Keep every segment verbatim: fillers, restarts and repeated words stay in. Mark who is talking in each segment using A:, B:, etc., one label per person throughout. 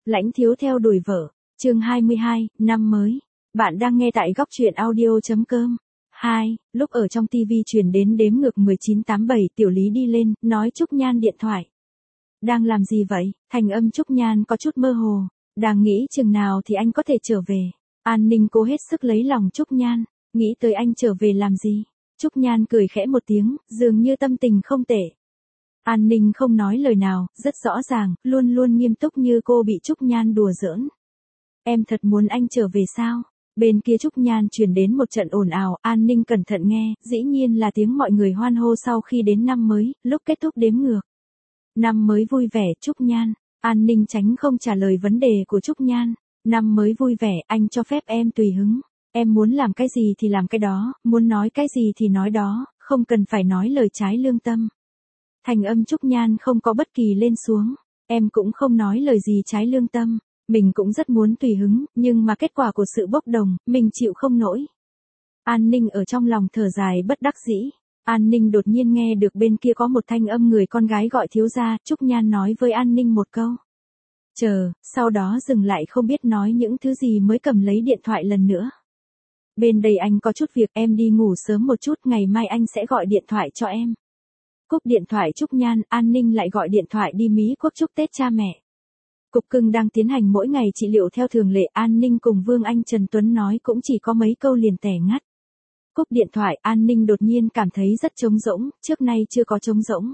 A: Lãnh thiếu theo đuổi vợ. Chương hai mươi hai, năm mới. Bạn đang nghe tại góc truyện audio.com. hai. Lúc ở trong tivi truyền đến đếm ngược mười chín tám bảy, Tiểu Lý đi lên, nói Trúc Nhan điện thoại. Đang làm gì vậy? Thành âm Trúc Nhan có chút mơ hồ. Đang nghĩ chừng nào thì anh có thể trở về. An Ninh cố hết sức lấy lòng Trúc Nhan. Nghĩ tới anh trở về làm gì? Trúc Nhan cười khẽ một tiếng, dường như tâm tình không tệ. An Ninh không nói lời nào, rất rõ ràng, luôn luôn nghiêm túc như cô bị Trúc Nhan đùa giỡn. Em thật muốn anh trở về sao? Bên kia Trúc Nhan truyền đến một trận ồn ào, An Ninh cẩn thận nghe, dĩ nhiên là tiếng mọi người hoan hô sau khi đến năm mới, lúc kết thúc đếm ngược. Năm mới vui vẻ, Trúc Nhan. An Ninh tránh không trả lời vấn đề của Trúc Nhan. Năm mới vui vẻ, anh cho phép em tùy hứng. Em muốn làm cái gì thì làm cái đó, muốn nói cái gì thì nói đó, không cần phải nói lời trái lương tâm. Thành âm Trúc Nhan không có bất kỳ lên xuống. Em cũng không nói lời gì trái lương tâm. Mình cũng rất muốn tùy hứng, nhưng mà kết quả của sự bốc đồng, mình chịu không nổi. An Ninh ở trong lòng thở dài bất đắc dĩ. An Ninh đột nhiên nghe được bên kia có một thanh âm người con gái gọi thiếu gia, Trúc Nhan nói với An Ninh một câu. Chờ, sau đó dừng lại không biết nói những thứ gì mới cầm lấy điện thoại lần nữa. Bên đây anh có chút việc, em đi ngủ sớm một chút, ngày mai anh sẽ gọi điện thoại cho em. Cúp điện thoại Trúc Nhan, An Ninh lại gọi điện thoại đi Mỹ Quốc chúc Tết cha mẹ. Cục cưng đang tiến hành mỗi ngày trị liệu theo thường lệ, An Ninh cùng Vương Anh Trần Tuấn nói cũng chỉ có mấy câu liền tẻ ngắt. Cúp điện thoại, An Ninh đột nhiên cảm thấy rất trống rỗng, trước nay chưa có trống rỗng.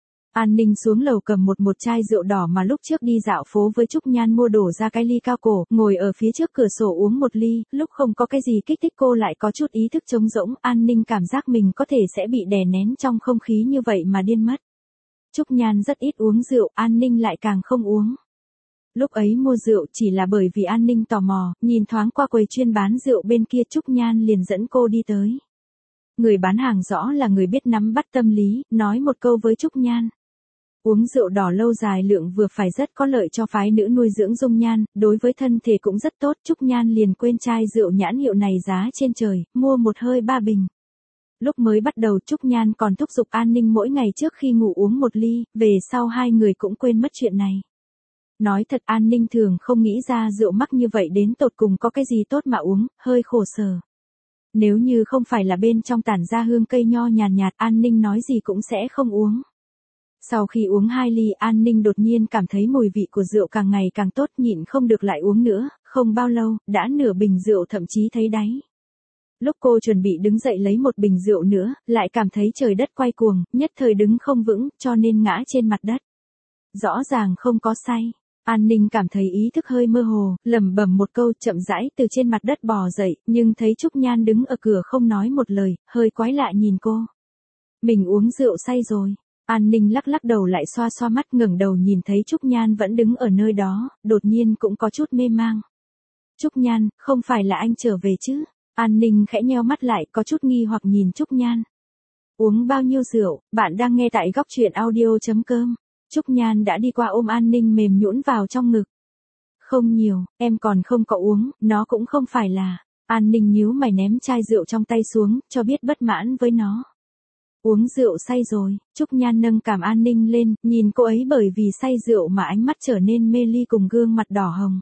A: An Ninh xuống lầu cầm một một chai rượu đỏ mà lúc trước đi dạo phố với Trúc Nhan mua đổ ra cái ly cao cổ, ngồi ở phía trước cửa sổ uống một ly, lúc không có cái gì kích thích cô lại có chút ý thức trống rỗng, An Ninh cảm giác mình có thể sẽ bị đè nén trong không khí như vậy mà điên mất. Trúc Nhan rất ít uống rượu, An Ninh lại càng không uống. Lúc ấy mua rượu chỉ là bởi vì An Ninh tò mò, nhìn thoáng qua quầy chuyên bán rượu bên kia Trúc Nhan liền dẫn cô đi tới. Người bán hàng rõ là người biết nắm bắt tâm lý, nói một câu với Trúc Nhan. Uống rượu đỏ lâu dài lượng vừa phải rất có lợi cho phái nữ nuôi dưỡng dung nhan, đối với thân thể cũng rất tốt. Trúc Nhan liền quên chai rượu nhãn hiệu này giá trên trời, mua một hơi ba bình. Lúc mới bắt đầu Trúc Nhan còn thúc giục An Ninh mỗi ngày trước khi ngủ uống một ly, về sau hai người cũng quên mất chuyện này. Nói thật An Ninh thường không nghĩ ra rượu mắc như vậy đến tột cùng có cái gì tốt mà uống, hơi khổ sở. Nếu như không phải là bên trong tản ra hương cây nho nhàn nhạt, An Ninh nói gì cũng sẽ không uống. Sau khi uống hai ly, An Ninh đột nhiên cảm thấy mùi vị của rượu càng ngày càng tốt, nhịn không được lại uống nữa, không bao lâu, đã nửa bình rượu thậm chí thấy đáy. Lúc cô chuẩn bị đứng dậy lấy một bình rượu nữa, lại cảm thấy trời đất quay cuồng, nhất thời đứng không vững, cho nên ngã trên mặt đất. Rõ ràng không có say. An Ninh cảm thấy ý thức hơi mơ hồ, lẩm bẩm một câu, chậm rãi từ trên mặt đất bò dậy, nhưng thấy Trúc Nhan đứng ở cửa không nói một lời, hơi quái lạ nhìn cô. Mình uống rượu say rồi. An Ninh lắc lắc đầu lại xoa xoa mắt, ngẩng đầu nhìn thấy Trúc Nhan vẫn đứng ở nơi đó, đột nhiên cũng có chút mê mang. Trúc Nhan, không phải là anh trở về chứ? An Ninh khẽ nheo mắt lại, có chút nghi hoặc nhìn Trúc Nhan. Uống bao nhiêu rượu? Bạn đang nghe tại góc truyện audio.com. Trúc Nhan đã đi qua ôm An Ninh mềm nhũn vào trong ngực. Không nhiều, em còn không có uống, nó cũng không phải là. An Ninh nhíu mày ném chai rượu trong tay xuống, cho biết bất mãn với nó. Uống rượu say rồi, Trúc Nhan nâng cảm An Ninh lên, nhìn cô ấy bởi vì say rượu mà ánh mắt trở nên mê ly cùng gương mặt đỏ hồng.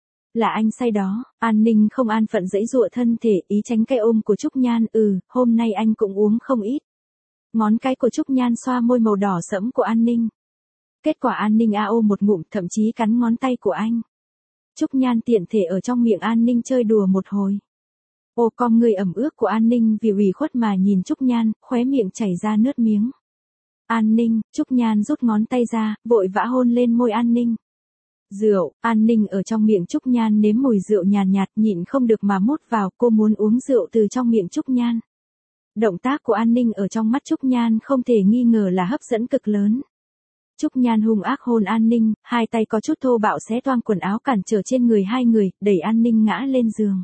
A: Là anh say đó, An Ninh không an phận giãy giụa thân thể, ý tránh cái ôm của Trúc Nhan, ừ, hôm nay anh cũng uống không ít. Ngón cái của Trúc Nhan xoa môi màu đỏ sẫm của An Ninh. Kết quả An Ninh a ô một ngụm, thậm chí cắn ngón tay của anh. Trúc Nhan tiện thể ở trong miệng An Ninh chơi đùa một hồi. Ô con người ẩm ướt của An Ninh vì ủy khuất mà nhìn Trúc Nhan, khóe miệng chảy ra nước miếng. An Ninh, Trúc Nhan rút ngón tay ra, vội vã hôn lên môi An Ninh. Rượu, An Ninh ở trong miệng Trúc Nhan nếm mùi rượu nhàn nhạt, nhịn không được mà mút vào, cô muốn uống rượu từ trong miệng Trúc Nhan. Động tác của An Ninh ở trong mắt Trúc Nhan không thể nghi ngờ là hấp dẫn cực lớn. Trúc Nhan hung ác hôn An Ninh, hai tay có chút thô bạo xé toang quần áo cản trở trên người hai người, đẩy An Ninh ngã lên giường.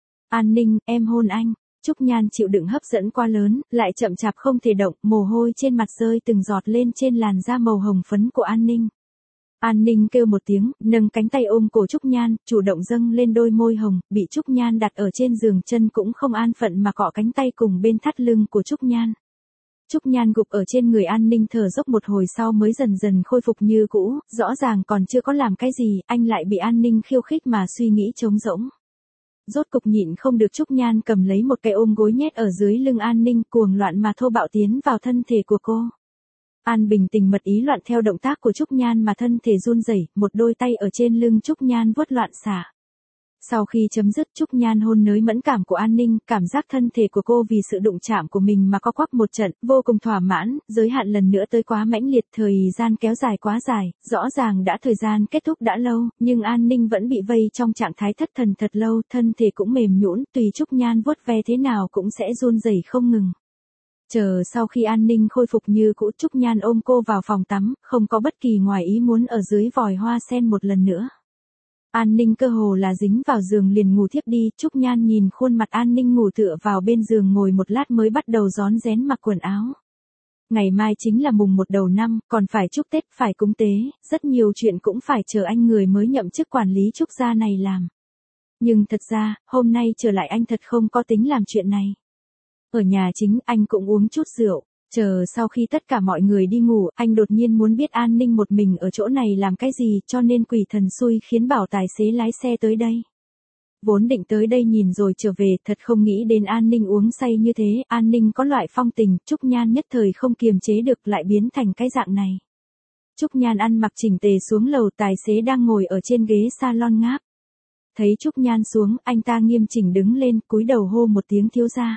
A: An Ninh, em hôn anh. Trúc Nhan chịu đựng hấp dẫn quá lớn, lại chậm chạp không thể động, mồ hôi trên mặt rơi từng giọt lên trên làn da màu hồng phấn của An Ninh. An Ninh kêu một tiếng, nâng cánh tay ôm cổ Trúc Nhan, chủ động dâng lên đôi môi hồng, bị Trúc Nhan đặt ở trên giường, chân cũng không an phận mà cọ cánh tay cùng bên thắt lưng của Trúc Nhan. Trúc Nhan gục ở trên người An Ninh thở dốc một hồi sau mới dần dần khôi phục như cũ, rõ ràng còn chưa có làm cái gì, anh lại bị An Ninh khiêu khích mà suy nghĩ trống rỗng. Rốt cục nhịn không được Trúc Nhan cầm lấy một cái ôm gối nhét ở dưới lưng An Ninh cuồng loạn mà thô bạo tiến vào thân thể của cô. An bình tình mật ý loạn theo động tác của Trúc Nhan mà thân thể run rẩy, một đôi tay ở trên lưng Trúc Nhan vuốt loạn xả. Sau khi chấm dứt Trúc Nhan hôn nới mẫn cảm của An Ninh, cảm giác thân thể của cô vì sự đụng chạm của mình mà co quắp một trận, vô cùng thỏa mãn, giới hạn lần nữa tới quá mãnh liệt, thời gian kéo dài quá dài, rõ ràng đã thời gian kết thúc đã lâu, nhưng An Ninh vẫn bị vây trong trạng thái thất thần thật lâu, thân thể cũng mềm nhũn, tùy Trúc Nhan vuốt ve thế nào cũng sẽ run rẩy không ngừng. Chờ sau khi An Ninh khôi phục như cũ, Trúc Nhan ôm cô vào phòng tắm, không có bất kỳ ngoài ý muốn ở dưới vòi hoa sen một lần nữa. An Ninh cơ hồ là dính vào giường liền ngủ thiếp đi, Trúc Nhan nhìn khuôn mặt An Ninh ngủ tựa vào bên giường ngồi một lát mới bắt đầu rón rén mặc quần áo. Ngày mai chính là mùng một đầu năm, còn phải chúc Tết, phải cúng tế, rất nhiều chuyện cũng phải chờ anh người mới nhậm chức quản lý Trúc gia này làm. Nhưng thật ra, hôm nay trở lại anh thật không có tính làm chuyện này. Ở nhà chính, anh cũng uống chút rượu. Chờ sau khi tất cả mọi người đi ngủ, anh đột nhiên muốn biết An Ninh một mình ở chỗ này làm cái gì, cho nên quỷ thần xui khiến bảo tài xế lái xe tới đây. Vốn định tới đây nhìn rồi trở về, thật không nghĩ đến An Ninh uống say như thế, An Ninh có loại phong tình, Trúc Nhan nhất thời không kiềm chế được lại biến thành cái dạng này. Trúc Nhan ăn mặc chỉnh tề xuống lầu, tài xế đang ngồi ở trên ghế salon ngáp. Thấy Trúc Nhan xuống, anh ta nghiêm chỉnh đứng lên, cúi đầu hô một tiếng thiếu gia.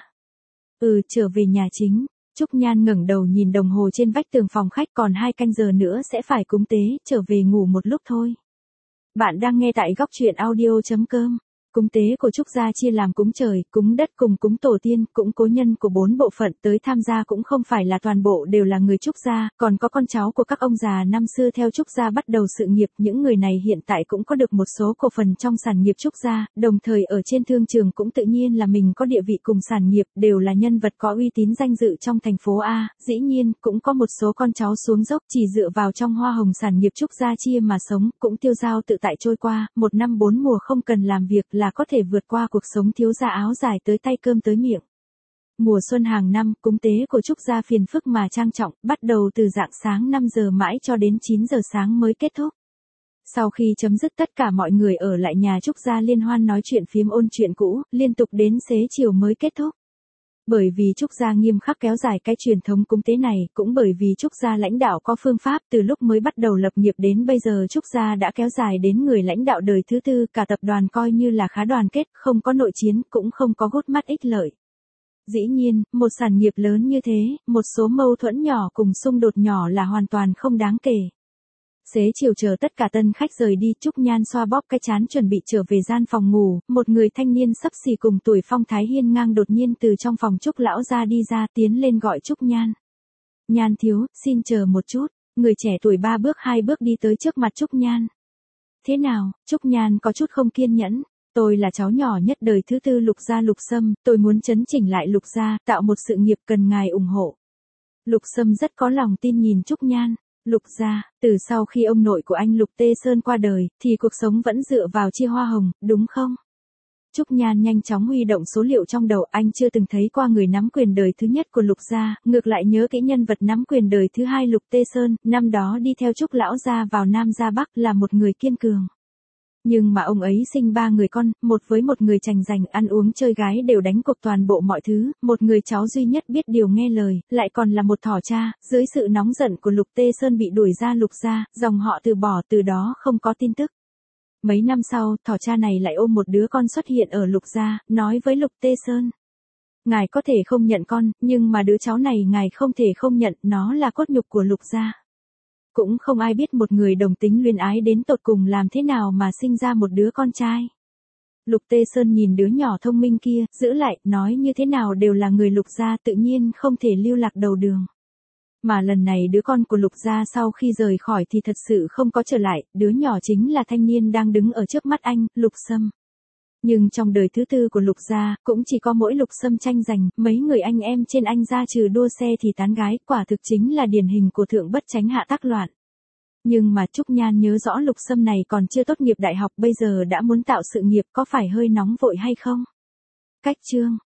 A: Ừ, trở về nhà chính. Trúc Nhan ngẩng đầu nhìn đồng hồ trên vách tường phòng khách, còn hai canh giờ nữa sẽ phải cúng tế, trở về ngủ một lúc thôi. Bạn đang nghe tại góc truyện audio chấm com. Cúng tế của Trúc gia chia làm cúng trời, cúng đất cùng cúng tổ tiên, cũng cố nhân của bốn bộ phận tới tham gia cũng không phải là toàn bộ đều là người Trúc gia, còn có con cháu của các ông già năm xưa theo Trúc gia bắt đầu sự nghiệp, những người này hiện tại cũng có được một số cổ phần trong sản nghiệp Trúc gia, đồng thời ở trên thương trường cũng tự nhiên là mình có địa vị cùng sản nghiệp, đều là nhân vật có uy tín danh dự trong thành phố A, dĩ nhiên, cũng có một số con cháu xuống dốc chỉ dựa vào trong hoa hồng sản nghiệp Trúc gia chia mà sống, cũng tiêu dao tự tại trôi qua, một năm bốn mùa không cần làm việc là có thể vượt qua cuộc sống thiếu gia áo dài tới tay cơm tới miệng. Mùa xuân hàng năm, cúng tế của Trúc gia phiền phức mà trang trọng, bắt đầu từ rạng sáng năm giờ mãi cho đến chín giờ sáng mới kết thúc. Sau khi chấm dứt tất cả mọi người ở lại nhà Trúc gia liên hoan nói chuyện phiếm ôn chuyện cũ, liên tục đến xế chiều mới kết thúc. Bởi vì Trúc gia nghiêm khắc kéo dài cái truyền thống cúng tế này, cũng bởi vì Trúc gia lãnh đạo có phương pháp, từ lúc mới bắt đầu lập nghiệp đến bây giờ Trúc gia đã kéo dài đến người lãnh đạo đời thứ tư, cả tập đoàn coi như là khá đoàn kết, không có nội chiến, cũng không có gút mắt ích lợi. Dĩ nhiên, một sản nghiệp lớn như thế, một số mâu thuẫn nhỏ cùng xung đột nhỏ là hoàn toàn không đáng kể. Xế chiều chờ tất cả tân khách rời đi, Trúc Nhan xoa bóp cái trán chuẩn bị trở về gian phòng ngủ, một người thanh niên sấp xỉ cùng tuổi phong thái hiên ngang đột nhiên từ trong phòng Trúc lão ra đi ra, tiến lên gọi Trúc Nhan. Nhan thiếu, xin chờ một chút, người trẻ tuổi ba bước hai bước đi tới trước mặt Trúc Nhan. Thế nào? Trúc Nhan có chút không kiên nhẫn. Tôi là cháu nhỏ nhất đời thứ tư Lục gia Lục Sâm, tôi muốn chấn chỉnh lại Lục gia, tạo một sự nghiệp cần ngài ủng hộ. Lục Sâm rất có lòng tin nhìn Trúc Nhan. Lục gia, từ sau khi ông nội của anh Lục Tê Sơn qua đời, thì cuộc sống vẫn dựa vào chia hoa hồng, đúng không? Trúc Nhan nhanh chóng huy động số liệu trong đầu, anh chưa từng thấy qua người nắm quyền đời thứ nhất của Lục gia, ngược lại nhớ kỹ nhân vật nắm quyền đời thứ hai Lục Tê Sơn, năm đó đi theo Trúc lão gia vào Nam ra Bắc là một người kiên cường. Nhưng mà ông ấy sinh ba người con, một với một người chành giành, ăn uống chơi gái đều đánh cuộc toàn bộ mọi thứ, một người cháu duy nhất biết điều nghe lời, lại còn là một thỏ cha, dưới sự nóng giận của Lục Tê Sơn bị đuổi ra Lục gia, dòng họ từ bỏ, từ đó không có tin tức. Mấy năm sau, thỏ cha này lại ôm một đứa con xuất hiện ở Lục gia, nói với Lục Tê Sơn. Ngài có thể không nhận con, nhưng mà đứa cháu này ngài không thể không nhận, nó là cốt nhục của Lục gia. Cũng không ai biết một người đồng tính luyến ái đến tột cùng làm thế nào mà sinh ra một đứa con trai. Lục Tê Sơn nhìn đứa nhỏ thông minh kia, giữ lại, nói như thế nào đều là người Lục gia, tự nhiên không thể lưu lạc đầu đường. Mà lần này đứa con của Lục gia sau khi rời khỏi thì thật sự không có trở lại, đứa nhỏ chính là thanh niên đang đứng ở trước mắt anh, Lục Sâm. Nhưng trong đời thứ tư của Lục gia, cũng chỉ có mỗi Lục Sâm tranh giành, mấy người anh em trên anh ra trừ đua xe thì tán gái, quả thực chính là điển hình của thượng bất chánh hạ tác loạn. Nhưng mà Trúc Nhan nhớ rõ Lục Sâm này còn chưa tốt nghiệp đại học, bây giờ đã muốn tạo sự nghiệp, có phải hơi nóng vội hay không? Cách chương